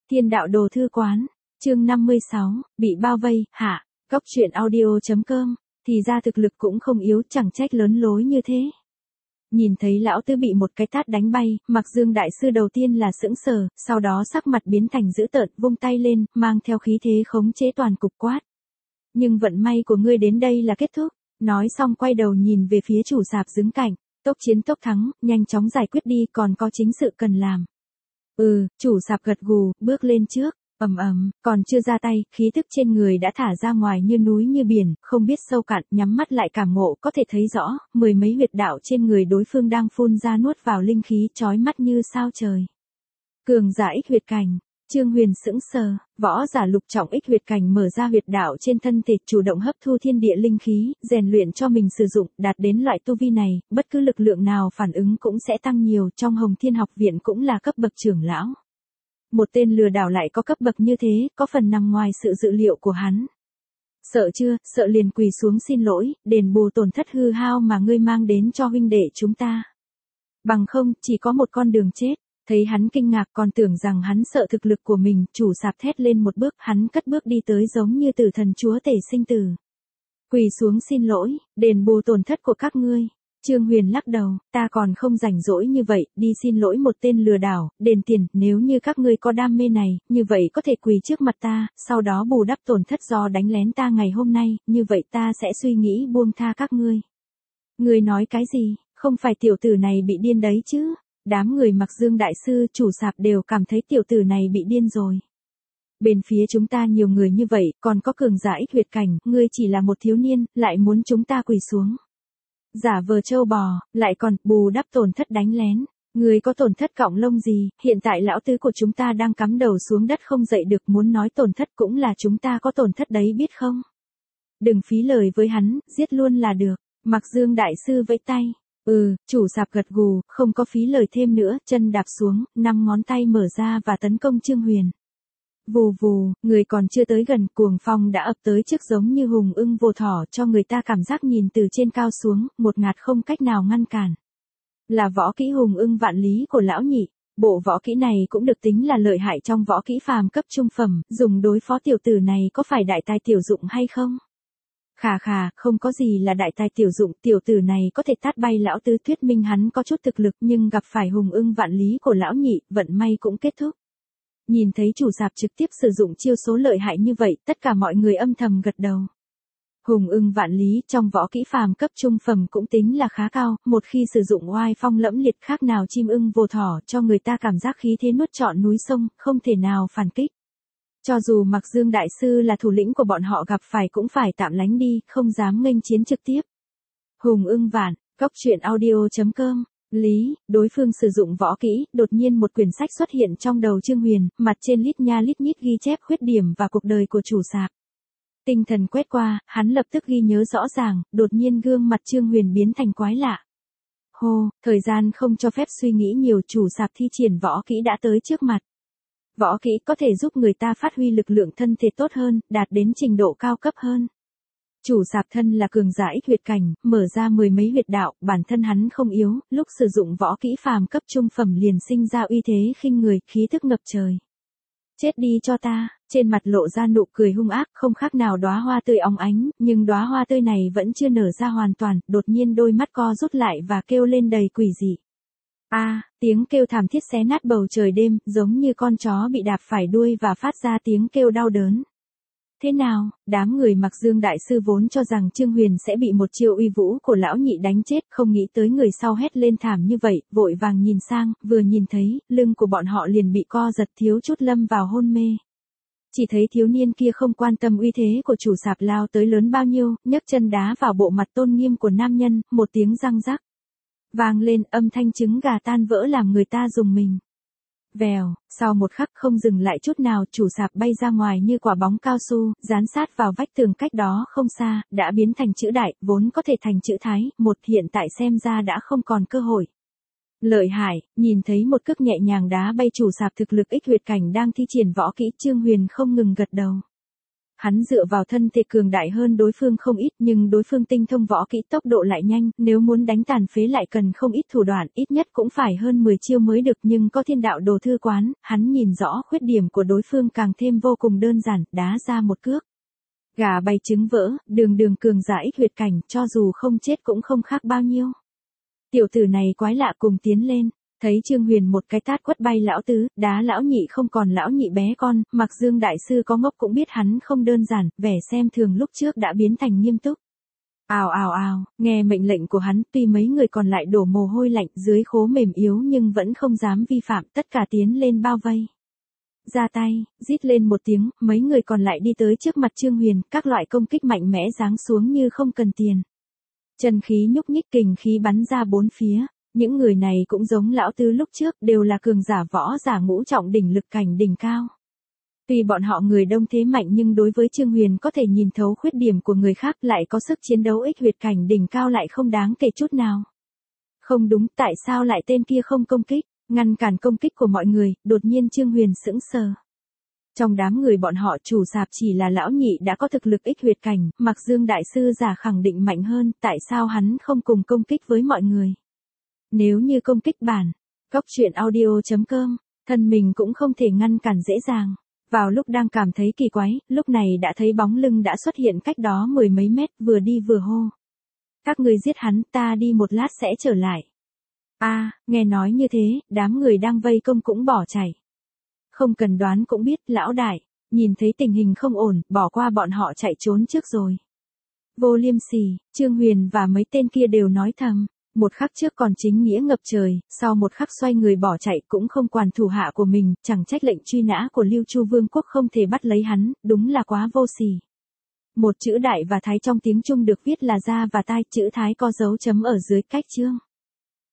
Thiên đạo đồ thư quán, chương 56, bị bao vây, hạ, góc truyện audio.com, thì ra thực lực cũng không yếu, chẳng trách lớn lối như thế. Nhìn thấy lão tứ bị một cái tát đánh bay, Mặc Dương đại sư đầu tiên là sững sờ, sau đó sắc mặt biến thành dữ tợn, vung tay lên, mang theo khí thế khống chế toàn cục quát. Nhưng vận may của ngươi đến đây là kết thúc, nói xong quay đầu nhìn về phía chủ sạp đứng cạnh, tốc chiến tốc thắng, nhanh chóng giải quyết đi, còn có chính sự cần làm. Chủ sạp gật gù, bước lên trước, còn chưa ra tay, khí tức trên người đã thả ra ngoài như núi như biển, không biết sâu cạn, nhắm mắt lại cảm ngộ có thể thấy rõ, mười mấy huyệt đạo trên người đối phương đang phun ra nuốt vào linh khí chói mắt như sao trời. Cường giả ích huyệt cảnh, Trương Huyền sững sờ, võ giả lục trọng ích huyệt cảnh mở ra huyệt đạo trên thân thể, chủ động hấp thu thiên địa linh khí, rèn luyện cho mình sử dụng, đạt đến loại tu vi này, bất cứ lực lượng nào phản ứng cũng sẽ tăng nhiều, trong Hồng Thiên học viện cũng là cấp bậc trưởng lão. Một tên lừa đảo lại có cấp bậc như thế, có phần nằm ngoài sự dự liệu của hắn. Sợ chưa, sợ liền quỳ xuống xin lỗi, đền bù tổn thất hư hao mà ngươi mang đến cho huynh đệ chúng ta. Bằng không, chỉ có một con đường chết. Thấy hắn kinh ngạc, còn tưởng rằng hắn sợ thực lực của mình, chủ sạp thét lên một bước, hắn cất bước đi tới giống như tử thần chúa tể sinh tử. Quỳ xuống xin lỗi, đền bù tổn thất của các ngươi. Trương Huyền lắc đầu, ta còn không rảnh rỗi như vậy, đi xin lỗi một tên lừa đảo, đền tiền, nếu như các ngươi có đam mê này, như vậy có thể quỳ trước mặt ta, sau đó bù đắp tổn thất do đánh lén ta ngày hôm nay, như vậy ta sẽ suy nghĩ buông tha các ngươi. Ngươi nói cái gì, không phải tiểu tử này bị điên đấy chứ? Đám người Mặc Dương đại sư, chủ sạp đều cảm thấy tiểu tử này bị điên rồi. Bên phía chúng ta nhiều người như vậy, còn có cường giả ích huyệt cảnh, ngươi chỉ là một thiếu niên, lại muốn chúng ta quỳ xuống. Giả vờ trâu bò, lại còn bù đắp tổn thất đánh lén. Ngươi có tổn thất cọng lông gì, hiện tại lão tứ của chúng ta đang cắm đầu xuống đất không dậy được, muốn nói tổn thất cũng là chúng ta có tổn thất đấy biết không? Đừng phí lời với hắn, giết luôn là được. Mặc Dương đại sư vẫy tay. Chủ sạp gật gù, không có phí lời thêm nữa, chân đạp xuống, 5 ngón tay mở ra và tấn công Trương Huyền. Vù vù, người còn chưa tới gần, cuồng phong đã ập tới trước giống như hùng ưng vồ thỏ, cho người ta cảm giác nhìn từ trên cao xuống, một ngạt không cách nào ngăn cản. Là võ kỹ hùng ưng vạn lý của lão nhị, bộ võ kỹ này cũng được tính là lợi hại trong võ kỹ phàm cấp trung phẩm, dùng đối phó tiểu tử này có phải đại tài tiểu dụng hay không? Khà, không có gì là đại tài tiểu dụng, tiểu tử này có thể tát bay lão tứ, thuyết minh hắn có chút thực lực, nhưng gặp phải hùng ưng vạn lý của lão nhị, vận may cũng kết thúc. Nhìn thấy chủ sạp trực tiếp sử dụng chiêu số lợi hại như vậy, tất cả mọi người âm thầm gật đầu. Hùng ưng vạn lý trong võ kỹ phàm cấp trung phẩm cũng tính là khá cao, một khi sử dụng oai phong lẫm liệt khác nào chim ưng vồ thỏ, cho người ta cảm giác khí thế nuốt trọn núi sông, không thể nào phản kích. Cho dù Mặc Dương đại sư là thủ lĩnh của bọn họ, gặp phải cũng phải tạm lánh đi, không dám nghênh chiến trực tiếp. Hùng ưng vạn, góc truyện audio.com. Lý, đối phương sử dụng võ kỹ, đột nhiên một quyển sách xuất hiện trong đầu Trương Huyền, mặt trên lít nha lít nhít ghi chép khuyết điểm và cuộc đời của chủ sạp. Tinh thần quét qua, hắn lập tức ghi nhớ rõ ràng, đột nhiên gương mặt Trương Huyền biến thành quái lạ. Hô, thời gian không cho phép suy nghĩ nhiều, chủ sạp thi triển võ kỹ đã tới trước mặt. Võ kỹ có thể giúp người ta phát huy lực lượng thân thể tốt hơn, đạt đến trình độ cao cấp hơn. Chủ sạp thân là cường giả ích huyệt cảnh, mở ra mười mấy huyệt đạo, bản thân hắn không yếu, lúc sử dụng võ kỹ phàm cấp trung phẩm liền sinh ra uy thế khinh người, khí thức ngập trời. Chết đi cho ta, trên mặt lộ ra nụ cười hung ác, không khác nào đóa hoa tươi óng ánh, nhưng đóa hoa tươi này vẫn chưa nở ra hoàn toàn, đột nhiên đôi mắt co rút lại và kêu lên đầy quỷ dị. Tiếng kêu thảm thiết xé nát bầu trời đêm, giống như con chó bị đạp phải đuôi và phát ra tiếng kêu đau đớn. Thế nào, đám người Mặc Dương đại sư vốn cho rằng Trương Huyền sẽ bị một chiêu uy vũ của lão nhị đánh chết, không nghĩ tới người sau hét lên thảm như vậy, vội vàng nhìn sang, vừa nhìn thấy, lưng của bọn họ liền bị co giật, thiếu chút lâm vào hôn mê. Chỉ thấy thiếu niên kia không quan tâm uy thế của chủ sạp lao tới lớn bao nhiêu, nhấc chân đá vào bộ mặt tôn nghiêm của nam nhân, một tiếng răng rắc vang lên, âm thanh trứng gà tan vỡ làm người ta rùng mình. Vèo, sau một khắc không dừng lại chút nào, chủ sạp bay ra ngoài như quả bóng cao su, dán sát vào vách tường cách đó không xa, đã biến thành chữ đại, vốn có thể thành chữ thái, một hiện tại xem ra đã không còn cơ hội. Lợi hại, nhìn thấy một cước nhẹ nhàng đá bay chủ sạp thực lực ích huyệt cảnh đang thi triển võ kỹ, Trương Huyền không ngừng gật đầu. Hắn dựa vào thân thể cường đại hơn đối phương không ít, nhưng đối phương tinh thông võ kỹ, tốc độ lại nhanh, nếu muốn đánh tàn phế lại cần không ít thủ đoạn, ít nhất cũng phải hơn 10 chiêu mới được, nhưng có Thiên Đạo Đồ Thư Quán, hắn nhìn rõ khuyết điểm của đối phương càng thêm vô cùng đơn giản, đá ra một cước. Gà bay trứng vỡ, đường đường cường giả ích huyệt cảnh, cho dù không chết cũng không khác bao nhiêu. Tiểu tử này quái lạ, cùng tiến lên. Thấy Trương Huyền một cái tát quất bay lão tứ, đá lão nhị không còn lão nhị bé con, Mặc Dương đại sư có ngốc cũng biết hắn không đơn giản, vẻ xem thường lúc trước đã biến thành nghiêm túc. Ào ào ào, nghe mệnh lệnh của hắn, tuy mấy người còn lại đổ mồ hôi lạnh, dưới khố mềm yếu nhưng vẫn không dám vi phạm, tất cả tiến lên bao vây. Ra tay, rít lên một tiếng, mấy người còn lại đi tới trước mặt Trương Huyền, các loại công kích mạnh mẽ giáng xuống như không cần tiền. Chân khí nhúc nhích, kình khí bắn ra bốn phía. Những người này cũng giống lão tứ lúc trước, đều là cường giả võ giả ngũ trọng đỉnh lực cảnh đỉnh cao. Tuy bọn họ người đông thế mạnh nhưng đối với Trương Huyền có thể nhìn thấu khuyết điểm của người khác, lại có sức chiến đấu ích huyệt cảnh đỉnh cao lại không đáng kể chút nào. Không đúng, tại sao lại tên kia không công kích, ngăn cản công kích của mọi người, đột nhiên Trương Huyền sững sờ. Trong đám người bọn họ chủ sạp chỉ là lão nhị đã có thực lực ích huyệt cảnh, Mặc Dương đại sư giả khẳng định mạnh hơn, tại sao hắn không cùng công kích với mọi người? Nếu như công kích bản, Cốc Truyện Audio.com, thân mình cũng không thể ngăn cản dễ dàng. Vào lúc đang cảm thấy kỳ quái, lúc này đã thấy bóng lưng đã xuất hiện cách đó 10 mấy mét, vừa đi vừa hô. Các người giết hắn, ta đi một lát sẽ trở lại. Nghe nói như thế, đám người đang vây công cũng bỏ chạy. Không cần đoán cũng biết, lão đại, nhìn thấy tình hình không ổn, bỏ qua bọn họ chạy trốn trước rồi. Vô Liêm Sỉ, Trương Huyền và mấy tên kia đều nói thầm. Một khắc trước còn chính nghĩa ngập trời, sau một khắc xoay người bỏ chạy, cũng không quản thủ hạ của mình, chẳng trách lệnh truy nã của Lưu Chu Vương quốc không thể bắt lấy hắn, đúng là quá vô sỉ. Một chữ đại và thái trong tiếng Trung được viết là da và tai, chữ thái có dấu chấm ở dưới cách chương.